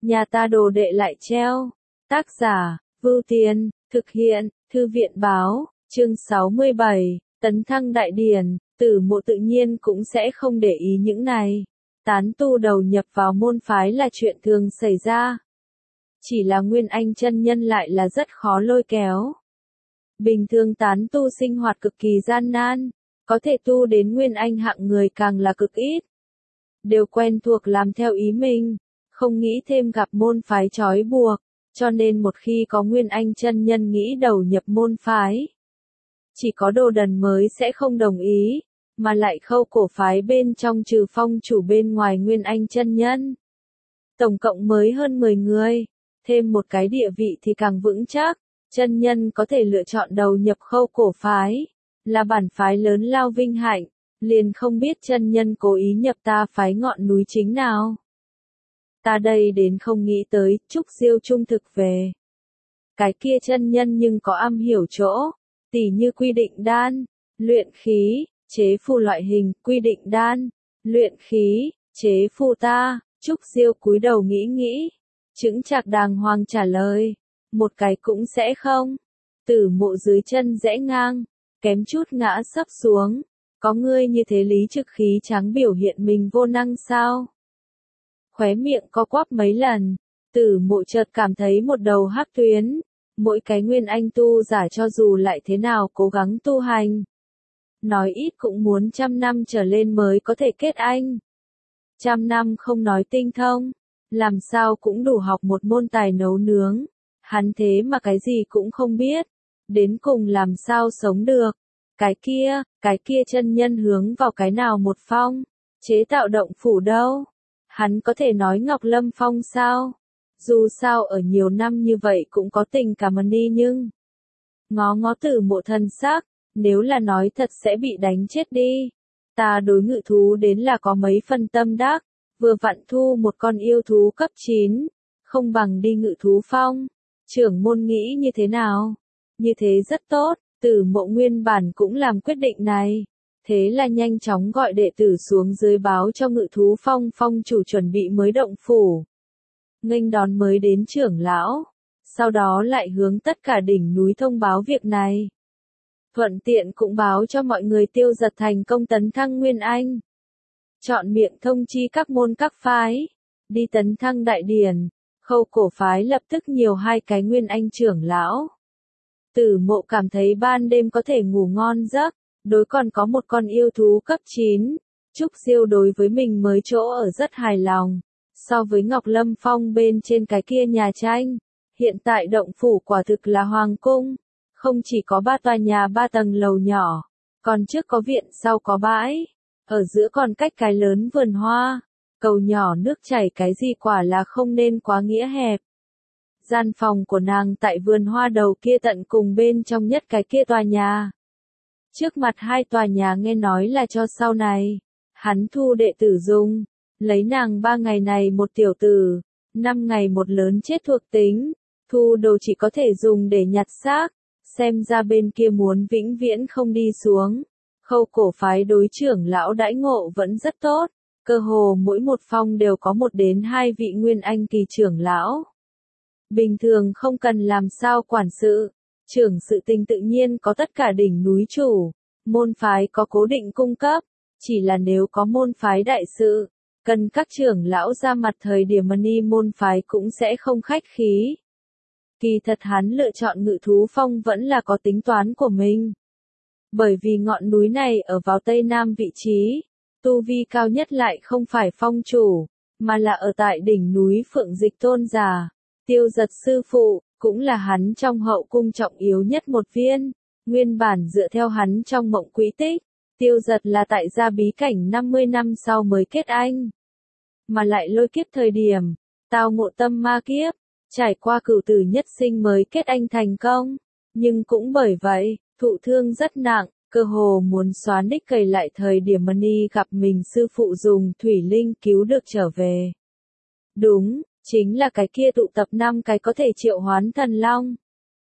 nhà ta đồ đệ lại treo. Tác giả, Vưu Tiên, thực hiện, Thư viện báo, chương 67, tấn thăng đại điển, Tử Mộ tự nhiên cũng sẽ không để ý những này. Tán tu đầu nhập vào môn phái là chuyện thường xảy ra. Chỉ là Nguyên Anh chân nhân lại là rất khó lôi kéo. Bình thường tán tu sinh hoạt cực kỳ gian nan, có thể tu đến Nguyên Anh hạng người càng là cực ít. Đều quen thuộc làm theo ý mình, không nghĩ thêm gặp môn phái trói buộc, cho nên một khi có Nguyên Anh chân nhân nghĩ đầu nhập môn phái, chỉ có Đồ Đần mới sẽ không đồng ý, mà lại khâu cổ phái bên trong trừ phong chủ bên ngoài Nguyên Anh chân nhân. Tổng cộng mới hơn 10 người, thêm một cái địa vị thì càng vững chắc, chân nhân có thể lựa chọn đầu nhập khâu cổ phái, là bản phái lớn lao vinh hạnh, liền không biết chân nhân cố ý nhập ta phái ngọn núi chính nào. Ta đây đến không nghĩ tới, Trúc Diêu trung thực về. Cái kia chân nhân nhưng có am hiểu chỗ, tỉ như quy định đan, luyện khí, chế phù loại hình, quy định đan, luyện khí, chế phù ta. Trúc Diêu cúi đầu nghĩ nghĩ, chững chạc đàng hoàng trả lời, một cái cũng sẽ không. Tử Mộ dưới chân rẽ ngang, kém chút ngã sấp xuống, có ngươi như thế lý trực khí tráng biểu hiện mình vô năng sao? Khóe miệng co quắp mấy lần, Tử Mộ chợt cảm thấy một đầu hắc tuyến, mỗi cái Nguyên Anh tu giả cho dù lại thế nào cố gắng tu hành, nói ít cũng muốn 100 năm trở lên mới có thể kết anh. 100 năm không nói tinh thông, làm sao cũng đủ học một môn tài nấu nướng, hắn thế mà cái gì cũng không biết, đến cùng làm sao sống được. Cái kia chân nhân hướng vào cái nào một phong, chế tạo động phủ đâu? Hắn có thể nói Ngọc Lâm Phong sao? Dù sao ở nhiều năm như vậy cũng có tình cảm đi nhưng ngó ngó Tử Mộ thần sắc, nếu là nói thật sẽ bị đánh chết đi. Ta đối ngự thú đến là có mấy phần tâm đắc, vừa vặn thu một con yêu thú cấp 9, không bằng đi ngự thú phong. Trưởng môn nghĩ như thế nào? Như thế rất tốt, Tử Mộ nguyên bản cũng làm quyết định này. Thế là nhanh chóng gọi đệ tử xuống dưới báo cho ngự thú phong phong chủ chuẩn bị mới động phủ. Nghênh đón mới đến trưởng lão, sau đó lại hướng tất cả đỉnh núi thông báo việc này. Thuận tiện cũng báo cho mọi người Tiêu Giật thành công tấn thăng Nguyên Anh. Chọn miệng thông chi các môn các phái, đi tấn thăng đại điển, khâu cổ phái lập tức nhiều 2 cái Nguyên Anh trưởng lão. Tử Mộ cảm thấy ban đêm có thể ngủ ngon giấc, đối còn có một con yêu thú cấp 9, Trúc Diêu đối với mình mới chỗ ở rất hài lòng. So với Ngọc Lâm Phong bên trên cái kia nhà tranh, hiện tại động phủ quả thực là hoàng cung, không chỉ có 3 tòa nhà 3 tầng lầu nhỏ, còn trước có viện sau có bãi, ở giữa còn cách cái lớn vườn hoa, cầu nhỏ nước chảy cái gì quả là không nên quá nghĩa hẹp. Gian phòng của nàng tại vườn hoa đầu kia tận cùng bên trong nhất cái kia tòa nhà. Trước mặt 2 tòa nhà nghe nói là cho sau này, hắn thu đệ tử dùng. Lấy nàng 3 ngày này một tiểu tử, 5 ngày một lớn chết thuộc tính, thu đồ chỉ có thể dùng để nhặt xác, xem ra bên kia muốn vĩnh viễn không đi xuống. Khâu cổ phái đối trưởng lão đãi ngộ vẫn rất tốt, cơ hồ mỗi một phong đều có 1 đến 2 vị Nguyên Anh kỳ trưởng lão. Bình thường không cần làm sao quản sự, trưởng sự tình tự nhiên có tất cả đỉnh núi chủ, môn phái có cố định cung cấp, chỉ là nếu có môn phái đại sự, cần các trưởng lão ra mặt thời điểm ni môn phái cũng sẽ không khách khí. Kỳ thật hắn lựa chọn ngự thú phong vẫn là có tính toán của mình. Bởi vì ngọn núi này ở vào tây nam vị trí, tu vi cao nhất lại không phải phong chủ, mà là ở tại đỉnh núi Phượng Dịch Tôn giả. Tiêu Giật sư phụ, cũng là hắn trong hậu cung trọng yếu nhất một viên. Nguyên bản dựa theo hắn trong mộng quỹ tích, Tiêu Giật là tại gia bí cảnh 50 năm sau mới kết anh. Mà lại lôi kiếp thời điểm, tao ngộ tâm ma kiếp, trải qua cửu tử nhất sinh mới kết anh thành công. Nhưng cũng bởi vậy, thụ thương rất nặng, cơ hồ muốn xóa nick cày lại thời điểm ni gặp mình sư phụ dùng thủy linh cứu được trở về. Đúng, chính là cái kia tụ tập 5 cái có thể triệu hoán thần long.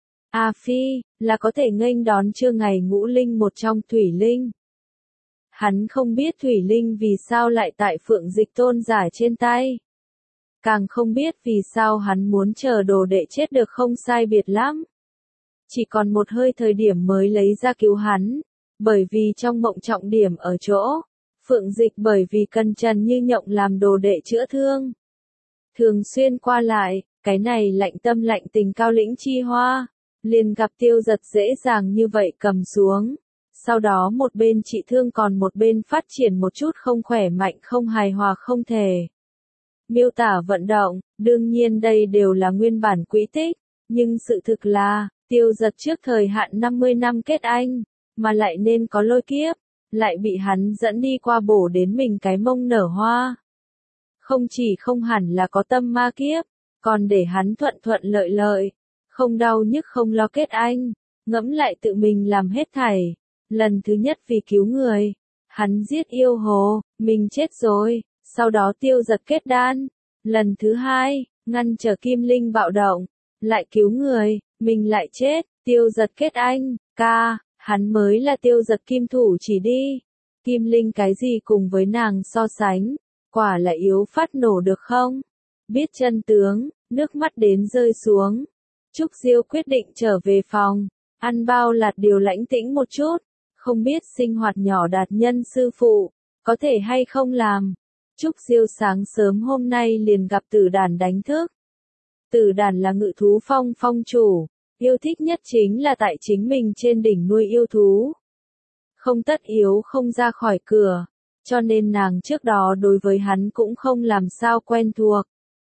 A Phi, là có thể nghênh đón trưa ngày ngũ linh một trong thủy linh. Hắn không biết thủy linh vì sao lại tại Phượng Dịch Tôn giả trên tay. càng không biết vì sao hắn muốn chờ đồ đệ chết được không sai biệt lắm. Chỉ còn một hơi thời điểm mới lấy ra cứu hắn, bởi vì trong mộng trọng điểm ở chỗ, Phượng Dịch bởi vì cần Trần Như Nhộng làm đồ đệ chữa thương. Thường xuyên qua lại, cái này lạnh tâm lạnh tình Cao Lĩnh Chi Hoa, liền gặp Tiêu Giật dễ dàng như vậy cầm xuống. Sau đó một bên trị thương còn một bên phát triển một chút không khỏe mạnh không hài hòa không thể. Miêu tả vận động, đương nhiên đây đều là nguyên bản quỹ tích, nhưng sự thực là, Tiêu Giật trước thời hạn 50 năm kết anh, mà lại nên có lôi kiếp, lại bị hắn dẫn đi qua bổ đến mình cái mông nở hoa. Không chỉ không hẳn là có tâm ma kiếp, còn để hắn thuận thuận lợi lợi, không đau nhức không lo kết anh, ngẫm lại tự mình làm hết thảy. Lần thứ nhất vì cứu người, hắn giết yêu hồ, mình chết rồi, sau đó Tiêu Giật kết đan. Lần thứ hai, ngăn trở Kim Linh bạo động, lại cứu người, mình lại chết, Tiêu Giật kết anh, hắn mới là Tiêu Giật kim thủ chỉ đi. Kim Linh cái gì cùng với nàng so sánh, quả là yếu phát nổ được không? Biết chân tướng, nước mắt đến rơi xuống. Trúc Diêu quyết định trở về phòng, ăn bao lạt điều lãnh tĩnh một chút, không biết sinh hoạt nhỏ đạt nhân sư phụ, có thể hay không làm. Trúc Diêu sáng sớm hôm nay liền gặp Tử Đàn đánh thức. Tử Đàn là ngự thú phong phong chủ, yêu thích nhất chính là tại chính mình trên đỉnh nuôi yêu thú. Không tất yếu không ra khỏi cửa, cho nên nàng trước đó đối với hắn cũng không làm sao quen thuộc.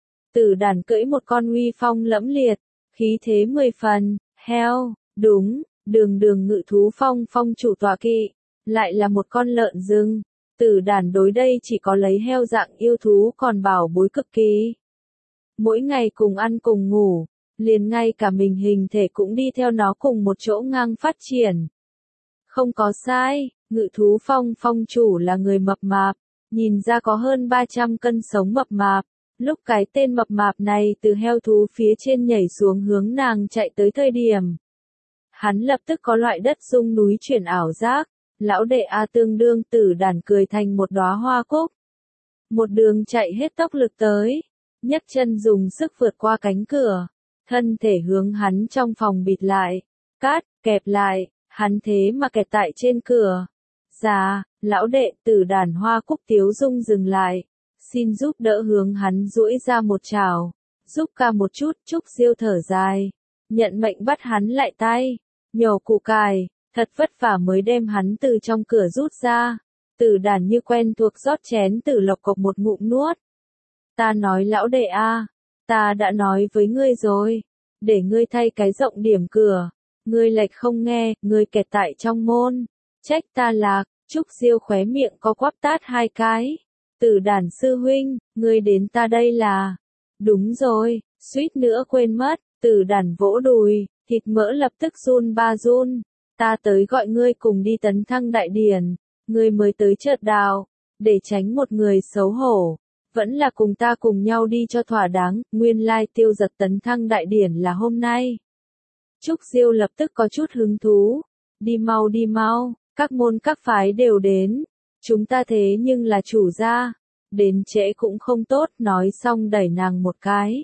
Tử Đàn cưỡi một con uy phong lẫm liệt, khí thế 10 phần, heo, đúng, đường ngự thú phong phong chủ tọa kỵ, lại là một con lợn rừng. Tử Đàn đối đây chỉ có lấy heo dạng yêu thú còn bảo bối cực kỳ. Mỗi ngày cùng ăn cùng ngủ, liền ngay cả mình hình thể cũng đi theo nó cùng một chỗ ngang phát triển. Không có sai, ngự thú phong phong chủ là người mập mạp, nhìn ra có hơn 300 cân sống mập mạp. Lúc cái tên mập mạp này từ heo thú phía trên nhảy xuống hướng nàng chạy tới thời điểm, hắn lập tức có loại đất rung núi chuyển ảo giác. Lão đệ A tương đương Tử Đàn cười thành một đóa hoa cúc. Một đường chạy hết tốc lực tới, nhấc chân dùng sức vượt qua cánh cửa, thân thể hướng hắn trong phòng bịt lại, kẹp lại, hắn thế mà kẹt tại trên cửa. Dạ, lão đệ Tử Đàn hoa cúc tiếu dung dừng lại, xin giúp đỡ hướng hắn duỗi ra một trảo, giúp ca một chút. Trúc Diêu thở dài, nhận mệnh bắt hắn lại tay, nhổ củ cải. Thật vất vả mới đem hắn từ trong cửa rút ra. Tử Đàn như quen thuộc rót chén Tử Lộc cộc một ngụm nuốt. Ta nói lão đệ a, ta đã nói với ngươi rồi, để ngươi thay cái rộng điểm cửa. Ngươi lệch không nghe, ngươi kẹt tại trong môn. Trách ta lạc, Trúc Diêu khóe miệng có quắp tát hai cái. Tử Đàn sư huynh, ngươi đến ta đây là. Đúng rồi, suýt nữa quên mất. Tử Đàn vỗ đùi, thịt mỡ lập tức run ba run. Ta tới gọi ngươi cùng đi tấn thăng đại điển, ngươi mới tới chợt đào, để tránh một người xấu hổ, vẫn là cùng ta cùng nhau đi cho thỏa đáng. Nguyên lai Tiêu Giật tấn thăng đại điển là hôm nay. Trúc Diêu lập tức có chút hứng thú, đi mau, các môn các phái đều đến, chúng ta thế nhưng là chủ gia, đến trễ cũng không tốt. Nói xong đẩy nàng một cái.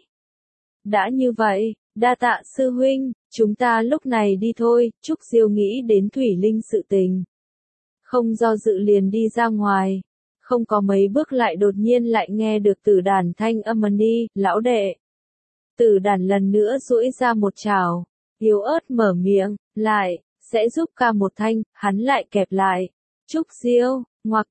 Đã như vậy, đa tạ sư huynh, chúng ta lúc này đi thôi. Trúc Diêu nghĩ đến Thủy Linh sự tình, không do dự liền đi ra ngoài, không có mấy bước lại đột nhiên lại nghe được Tử Đàn thanh âm đi, lão đệ. Tử Đàn lần nữa duỗi ra một trảo, yếu ớt mở miệng, lại, sẽ giúp ca một thanh, hắn lại kẹp lại. Trúc Diêu, ngoặc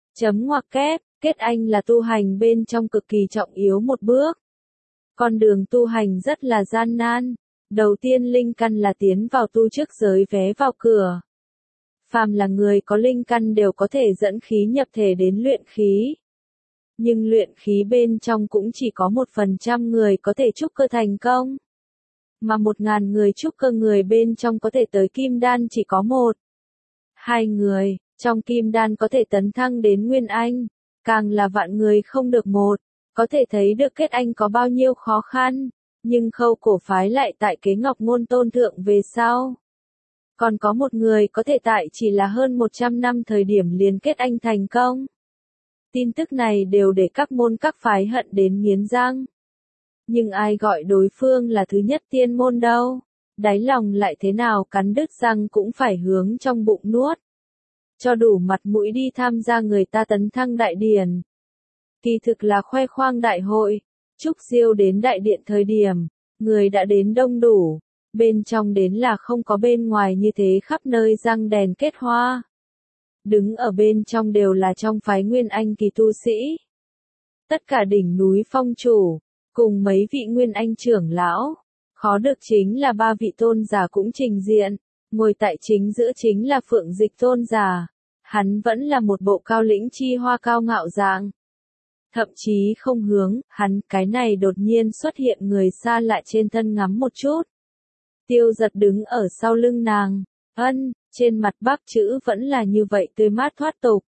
kép, kết anh là tu hành bên trong cực kỳ trọng yếu một bước. Con đường tu hành rất là gian nan. Đầu tiên linh căn là tiến vào tu trước giới vé vào cửa. Phàm là người có linh căn đều có thể dẫn khí nhập thể đến luyện khí. Nhưng luyện khí bên trong cũng chỉ có 1% người có thể trúc cơ thành công. Mà 1000 người trúc cơ người bên trong có thể tới kim đan chỉ có 2 người, trong kim đan có thể tấn thăng đến nguyên anh, càng là vạn người không được một. Có thể thấy được kết anh có bao nhiêu khó khăn, nhưng Khâu cổ phái lại tại Kế Ngọc Ngôn tôn thượng về sau. Còn có một người có thể tại chỉ là hơn 100 năm thời điểm liền kết anh thành công. Tin tức này đều để các môn các phái hận đến nghiến răng. Nhưng ai gọi đối phương là thứ nhất tiên môn đâu, đáy lòng lại thế nào cắn đứt răng cũng phải hướng trong bụng nuốt. Cho đủ mặt mũi đi tham gia người ta tấn thăng đại điển. Kỳ thực là khoe khoang đại hội. Trúc Diêu đến đại điện thời điểm, người đã đến đông đủ, bên trong đến là không có bên ngoài như thế khắp nơi răng đèn kết hoa. Đứng ở bên trong đều là trong phái Nguyên Anh kỳ tu sĩ. Tất cả đỉnh núi phong chủ, cùng mấy vị Nguyên Anh trưởng lão, khó được chính là ba vị tôn giả cũng trình diện, ngồi tại chính giữa chính là Phượng Dịch tôn giả. Hắn vẫn là một bộ cao lĩnh chi hoa cao ngạo dạng. Thậm chí không hướng, hắn cái này đột nhiên xuất hiện người xa lạ trên thân ngắm một chút. Tiêu Giật đứng ở sau lưng nàng, trên mặt Bắc chữ vẫn là như vậy tươi mát thoát tục.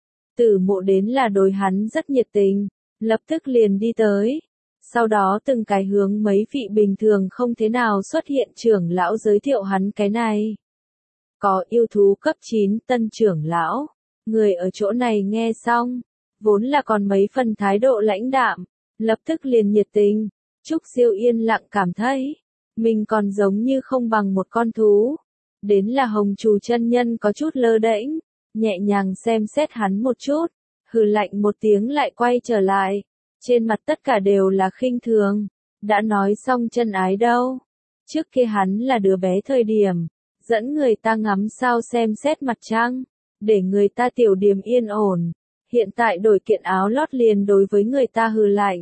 Tử Mộ đến là đối hắn rất nhiệt tình, lập tức liền đi tới. Sau đó từng cái hướng mấy vị bình thường không thế nào xuất hiện trưởng lão giới thiệu hắn cái này. Có yêu thú cấp 9 tân trưởng lão, người ở chỗ này nghe xong, vốn là còn mấy phần thái độ lãnh đạm, lập tức liền nhiệt tình. Trúc Diêu yên lặng cảm thấy, mình còn giống như không bằng một con thú. Đến là Hồng Trù chân nhân có chút lơ đễnh, nhẹ nhàng xem xét hắn một chút, hừ lạnh một tiếng lại quay trở lại. Trên mặt tất cả đều là khinh thường, đã nói xong chân ái đâu. Trước kia hắn là đứa bé thời điểm, dẫn người ta ngắm sao xem xét mặt trăng, để người ta tiểu điềm yên ổn. Hiện tại đổi kiện áo lót liền đối với người ta hừ lạnh.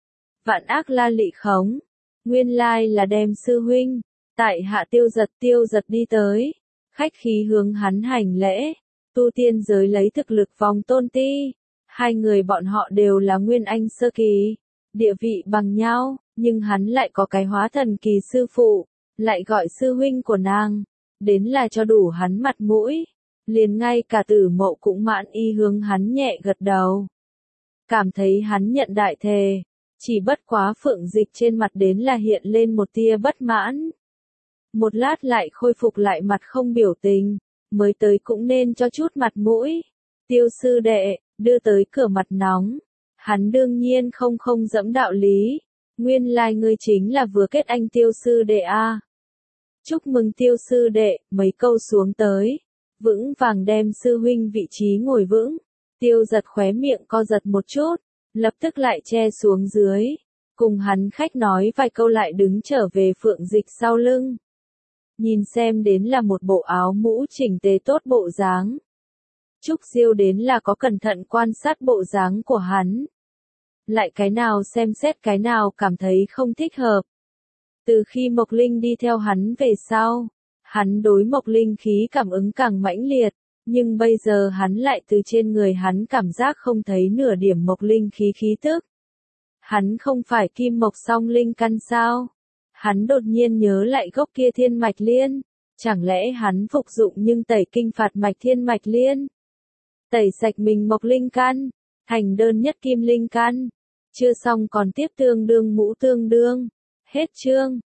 Vạn ác la lị khống, nguyên lai là đem sư huynh, tại hạ Tiêu Giật đi tới, khách khí hướng hắn hành lễ, tu tiên giới lấy thực lực vòng tôn ti. Hai người bọn họ đều là Nguyên Anh sơ kỳ, địa vị bằng nhau, nhưng hắn lại có cái hóa thần kỳ sư phụ, lại gọi sư huynh của nàng, đến là cho đủ hắn mặt mũi. Liền ngay cả Tử Mộ cũng mãn y hướng hắn nhẹ gật đầu. Cảm thấy hắn nhận đại thề, chỉ bất quá Phượng Dịch trên mặt đến là hiện lên một tia bất mãn. Một lát lại khôi phục lại mặt không biểu tình, mới tới cũng nên cho chút mặt mũi. Tiêu sư đệ, đưa tới cửa mặt nóng. Hắn đương nhiên không dẫm đạo lý. Nguyên lai ngươi chính là vừa kết anh Tiêu sư đệ a. Chúc mừng Tiêu sư đệ, mấy câu xuống tới. Vững vàng đem sư huynh vị trí ngồi vững. Tiêu Giật khóe miệng co giật một chút, lập tức lại che xuống dưới. Cùng hắn khách nói vài câu lại đứng trở về Phượng Dịch sau lưng. Nhìn xem đến là một bộ áo mũ chỉnh tề tốt bộ dáng. Trúc Diêu đến là có cẩn thận quan sát bộ dáng của hắn. Lại cái nào xem xét cái nào cảm thấy không thích hợp. Từ khi Mộc Linh đi theo hắn về sau, hắn đối Mộc Linh khí cảm ứng càng mãnh liệt, nhưng bây giờ hắn lại từ trên người hắn cảm giác không thấy nửa điểm Mộc Linh khí tức. Hắn không phải kim mộc song linh căn sao? Hắn đột nhiên nhớ lại gốc kia thiên mạch liên, chẳng lẽ hắn phục dụng nhưng tẩy kinh phạt mạch thiên mạch liên? Tẩy sạch mình Mộc Linh căn, thành đơn nhất kim linh căn. Chưa xong còn tiếp tương đương mũ tương đương. Hết chương.